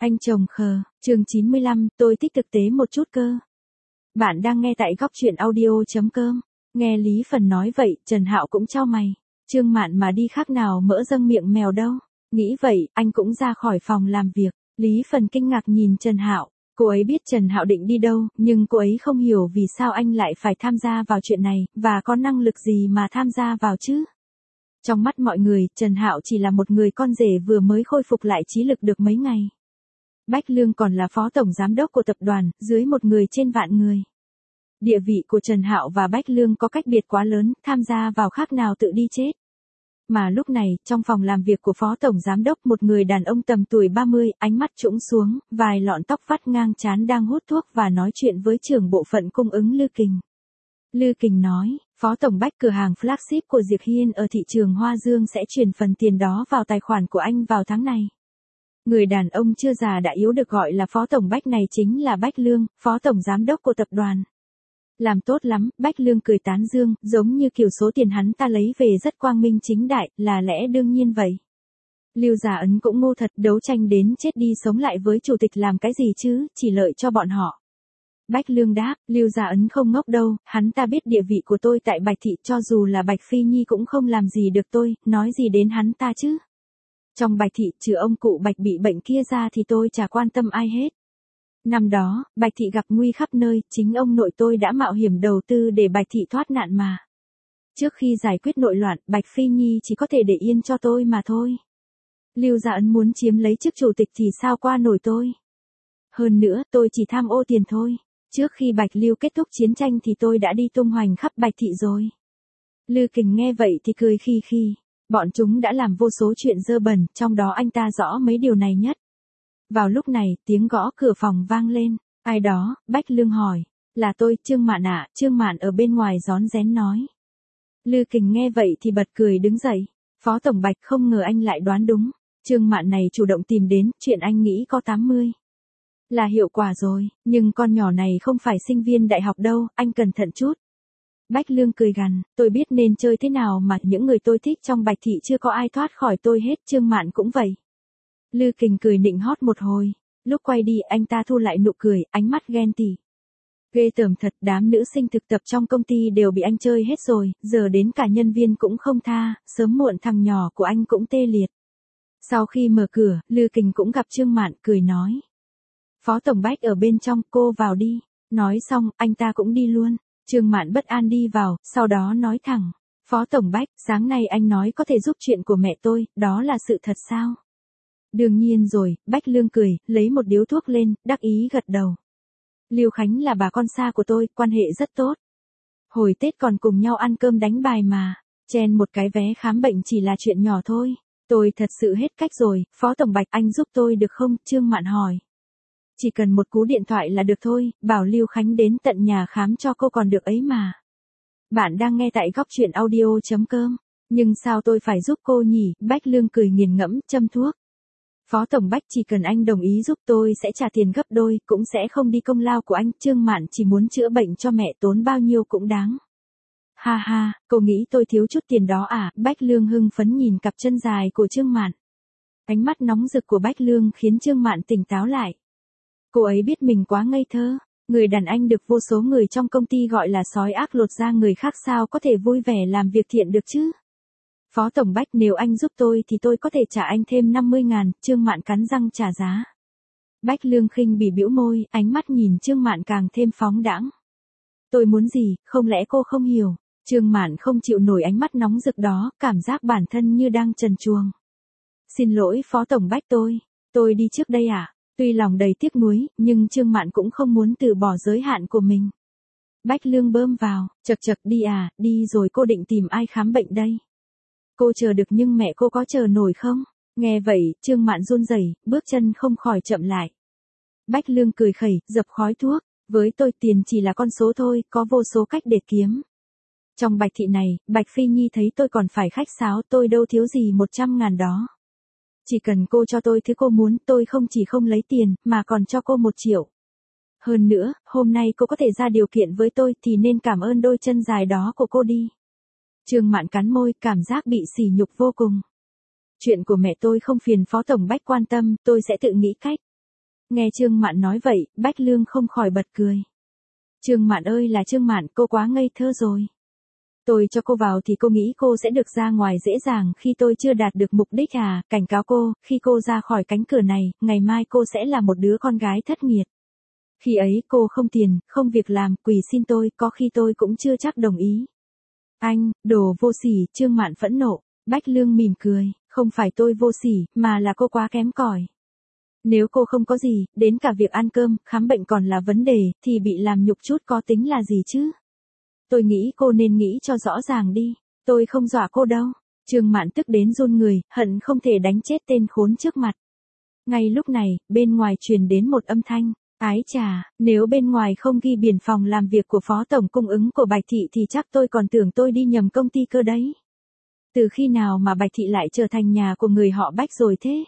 Anh chồng khờ, chương 95, tôi thích thực tế một chút cơ. Bạn đang nghe tại góc truyện audio.com. Nghe Lý Phần nói vậy, Trần Hạo cũng chau mày. Trương Mạn mà đi khác nào mỡ dâng miệng mèo đâu. Nghĩ vậy, anh cũng ra khỏi phòng làm việc. Lý Phần kinh ngạc nhìn Trần Hạo. Cô ấy biết Trần Hạo định đi đâu, nhưng cô ấy không hiểu vì sao anh lại phải tham gia vào chuyện này, và có năng lực gì mà tham gia vào chứ. Trong mắt mọi người, Trần Hạo chỉ là một người con rể vừa mới khôi phục lại trí lực được mấy ngày. Bách Lương còn là phó tổng giám đốc của tập đoàn, dưới một người trên vạn người. Địa vị của Trần Hạo và Bách Lương có cách biệt quá lớn, tham gia vào khác nào tự đi chết. Mà lúc này, trong phòng làm việc của phó tổng giám đốc, một người đàn ông tầm tuổi 30, ánh mắt trũng xuống, vài lọn tóc vắt ngang trán đang hút thuốc và nói chuyện với trưởng bộ phận cung ứng Lư Kình. Lư Kình nói, phó tổng Bách, cửa hàng flagship của Diệp Hiên ở thị trường Hoa Dương sẽ chuyển phần tiền đó vào tài khoản của anh vào tháng này. Người đàn ông chưa già đã yếu được gọi là phó tổng Bách này chính là Bách Lương, phó tổng giám đốc của tập đoàn. Làm tốt lắm, Bách Lương cười tán dương, giống như kiểu số tiền hắn ta lấy về rất quang minh chính đại, là lẽ đương nhiên vậy. Lưu Gia Ấn cũng ngu thật, đấu tranh đến chết đi sống lại với chủ tịch làm cái gì chứ, chỉ lợi cho bọn họ. Bách Lương đáp, Lưu Gia Ấn không ngốc đâu, hắn ta biết địa vị của tôi tại Bạch Thị, cho dù là Bạch Phi Nhi cũng không làm gì được tôi, nói gì đến hắn ta chứ. Trong Bạch Thị, trừ ông cụ Bạch bị bệnh kia ra thì tôi chả quan tâm ai hết. Năm đó, Bạch Thị gặp nguy khắp nơi, chính ông nội tôi đã mạo hiểm đầu tư để Bạch Thị thoát nạn mà. Trước khi giải quyết nội loạn, Bạch Phi Nhi chỉ có thể để yên cho tôi mà thôi. Lưu Gia Ấn muốn chiếm lấy chức chủ tịch thì sao qua nổi tôi. Hơn nữa, tôi chỉ tham ô tiền thôi. Trước khi Bạch Lưu kết thúc chiến tranh thì tôi đã đi tung hoành khắp Bạch Thị rồi. Lư Kình nghe vậy thì cười khi khi. Bọn chúng đã làm vô số chuyện dơ bẩn, trong đó anh ta rõ mấy điều này nhất. Vào lúc này, tiếng gõ cửa phòng vang lên. Ai đó, Bách Lương hỏi. Là tôi, Trương Mạn ạ. Trương Mạn ở bên ngoài rón rén nói. Lư Kình nghe vậy thì bật cười đứng dậy. Phó tổng Bạch, không ngờ anh lại đoán đúng. Trương Mạn này chủ động tìm đến, chuyện anh nghĩ có 80. Là hiệu quả rồi, nhưng con nhỏ này không phải sinh viên đại học đâu, anh cẩn thận chút. Bách Lương cười gằn, tôi biết nên chơi thế nào mà những người tôi thích trong Bạch Thị chưa có ai thoát khỏi tôi hết, Trương Mạn cũng vậy. Lư Kình cười nịnh hót một hồi, lúc quay đi anh ta thu lại nụ cười, ánh mắt ghen tị. Ghê tởm thật, đám nữ sinh thực tập trong công ty đều bị anh chơi hết rồi, giờ đến cả nhân viên cũng không tha, sớm muộn thằng nhỏ của anh cũng tê liệt. Sau khi mở cửa, Lư Kình cũng gặp Trương Mạn, cười nói. Phó tổng Bách ở bên trong, cô vào đi. Nói xong, anh ta cũng đi luôn. Trương Mạn bất an đi vào, sau đó nói thẳng. Phó tổng Bách, sáng nay anh nói có thể giúp chuyện của mẹ tôi, đó là sự thật sao? Đương nhiên rồi, Bách Lương cười, lấy một điếu thuốc lên, đắc ý gật đầu. Lưu Khánh là bà con xa của tôi, quan hệ rất tốt. Hồi Tết còn cùng nhau ăn cơm đánh bài mà. Chen một cái vé khám bệnh chỉ là chuyện nhỏ thôi. Tôi thật sự hết cách rồi, Phó tổng Bạch anh giúp tôi được không? Trương Mạn hỏi. Chỉ cần một cú điện thoại là được thôi, bảo Lưu Khánh đến tận nhà khám cho cô còn được ấy mà. Bạn đang nghe tại góc truyện audio.com. Nhưng sao tôi phải giúp cô nhỉ? Bách Lương cười nghiền ngẫm, châm thuốc. Phó tổng Bách, chỉ cần anh đồng ý giúp tôi sẽ trả tiền gấp đôi, cũng sẽ không đi công lao của anh. Trương Mạn chỉ muốn chữa bệnh cho mẹ, tốn bao nhiêu cũng đáng. Ha ha, cô nghĩ tôi thiếu chút tiền đó à? Bách Lương hưng phấn nhìn cặp chân dài của Trương Mạn. Ánh mắt nóng rực của Bách Lương khiến Trương Mạn tỉnh táo lại. Cô ấy biết mình quá ngây thơ, người đàn anh được vô số người trong công ty gọi là sói ác lột da người khác sao có thể vui vẻ làm việc thiện được chứ. Phó tổng Bách, nếu anh giúp tôi thì tôi có thể trả anh thêm 50.000, Trương Mạn cắn răng trả giá. Bách Lương khinh bỉ bĩu môi, ánh mắt nhìn Trương Mạn càng thêm phóng đãng. Tôi muốn gì, không lẽ cô không hiểu? Trương Mạn không chịu nổi ánh mắt nóng rực đó, cảm giác bản thân như đang trần truồng. Xin lỗi Phó tổng Bách, tôi đi trước đây ạ. Tuy lòng đầy tiếc nuối, nhưng Trương Mạn cũng không muốn từ bỏ giới hạn của mình. Bách Lương bơm vào, chậc chậc đi à, đi rồi cô định tìm ai khám bệnh đây? Cô chờ được nhưng mẹ cô có chờ nổi không? Nghe vậy, Trương Mạn run rẩy, bước chân không khỏi chậm lại. Bách Lương cười khẩy, dập khói thuốc, với tôi tiền chỉ là con số thôi, có vô số cách để kiếm. Trong Bạch Thị này, Bạch Phi Nhi thấy tôi còn phải khách sáo, tôi đâu thiếu gì 100.000 đó. Chỉ cần cô cho tôi thứ cô muốn, tôi không chỉ không lấy tiền, mà còn cho cô 1 triệu. Hơn nữa, hôm nay cô có thể ra điều kiện với tôi thì nên cảm ơn đôi chân dài đó của cô đi. Trương Mạn cắn môi, cảm giác bị sỉ nhục vô cùng. Chuyện của mẹ tôi không phiền Phó tổng Bách quan tâm, tôi sẽ tự nghĩ cách. Nghe Trương Mạn nói vậy, Bách Lương không khỏi bật cười. Trương Mạn ơi là Trương Mạn, cô quá ngây thơ rồi. Tôi cho cô vào thì cô nghĩ cô sẽ được ra ngoài dễ dàng khi tôi chưa đạt được mục đích à, cảnh cáo cô, khi cô ra khỏi cánh cửa này, ngày mai cô sẽ là một đứa con gái thất nghiệp. Khi ấy cô không tiền, không việc làm, quỳ xin tôi, có khi tôi cũng chưa chắc đồng ý. Anh, đồ vô sỉ, Trương Mạn phẫn nộ. Bách Lương mỉm cười, không phải tôi vô sỉ, mà là cô quá kém cỏi. Nếu cô không có gì, đến cả việc ăn cơm, khám bệnh còn là vấn đề, thì bị làm nhục chút có tính là gì chứ? Tôi nghĩ cô nên nghĩ cho rõ ràng đi, tôi không dọa cô đâu. Trương Mạn tức đến run người, hận không thể đánh chết tên khốn trước mặt. Ngay lúc này, bên ngoài truyền đến một âm thanh. Ái chà, nếu bên ngoài không ghi biển phòng làm việc của phó tổng cung ứng của Bạch Thị thì chắc tôi còn tưởng tôi đi nhầm công ty cơ đấy. Từ khi nào mà Bạch Thị lại trở thành nhà của người họ Bách rồi thế?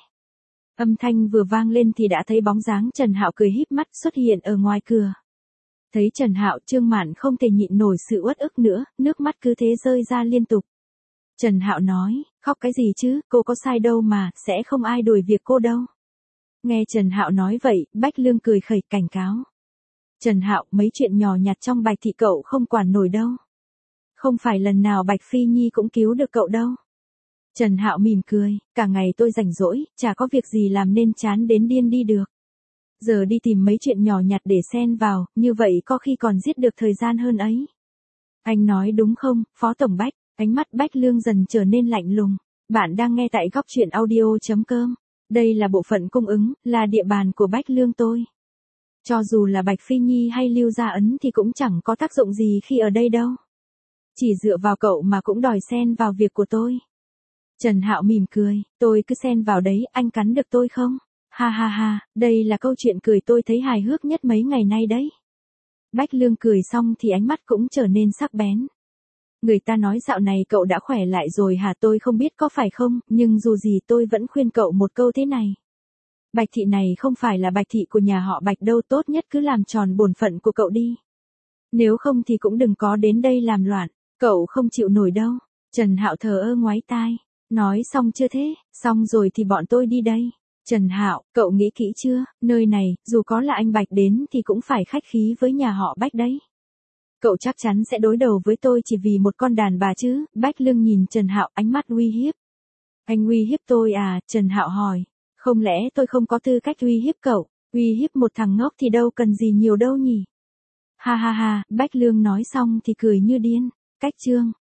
Âm thanh vừa vang lên thì đã thấy bóng dáng Trần Hạo cười híp mắt xuất hiện ở ngoài cửa. Thấy Trần Hạo, Trương Mạn không thể nhịn nổi sự uất ức nữa, nước mắt cứ thế rơi ra liên tục. Trần Hạo nói, khóc cái gì chứ, cô có sai đâu mà, sẽ không ai đuổi việc cô đâu. Nghe Trần Hạo nói vậy, Bách Lương cười khẩy cảnh cáo. Trần Hạo, mấy chuyện nhỏ nhặt trong Bạch Thị cậu không quản nổi đâu. Không phải lần nào Bạch Phi Nhi cũng cứu được cậu đâu. Trần Hạo mỉm cười, cả ngày tôi rảnh rỗi, chả có việc gì làm nên chán đến điên đi được. Giờ đi tìm mấy chuyện nhỏ nhặt để xen vào, như vậy có khi còn giết được thời gian hơn ấy. Anh nói đúng không, Phó Tổng Bách? Ánh mắt Bách Lương dần trở nên lạnh lùng. Bạn đang nghe tại góc truyện audio.com. Đây là bộ phận cung ứng, là địa bàn của Bách Lương tôi. Cho dù là Bạch Phi Nhi hay Lưu Gia Ấn thì cũng chẳng có tác dụng gì khi ở đây đâu. Chỉ dựa vào cậu mà cũng đòi xen vào việc của tôi. Trần Hạo mỉm cười, tôi cứ xen vào đấy, anh cắn được tôi không? Ha ha ha, đây là câu chuyện cười tôi thấy hài hước nhất mấy ngày nay đấy. Bách Lương cười xong thì ánh mắt cũng trở nên sắc bén. Người ta nói dạo này cậu đã khỏe lại rồi hả, tôi không biết có phải không, nhưng dù gì tôi vẫn khuyên cậu một câu thế này. Bạch Thị này không phải là Bạch Thị của nhà họ Bạch đâu, tốt nhất cứ làm tròn bổn phận của cậu đi. Nếu không thì cũng đừng có đến đây làm loạn, cậu không chịu nổi đâu. Trần Hạo thờ ơ ngoáy tai, nói xong chưa thế, xong rồi thì bọn tôi đi đây. Trần Hạo, cậu nghĩ kỹ chưa, nơi này, dù có là anh Bạch đến thì cũng phải khách khí với nhà họ Bách đấy. Cậu chắc chắn sẽ đối đầu với tôi chỉ vì một con đàn bà chứ? Bách Lương nhìn Trần Hạo ánh mắt uy hiếp. Anh uy hiếp tôi à? Trần Hạo hỏi. Không lẽ tôi không có tư cách uy hiếp cậu? Uy hiếp một thằng ngốc thì đâu cần gì nhiều đâu nhỉ? Ha ha ha, Bách Lương nói xong thì cười như điên. Cách chương.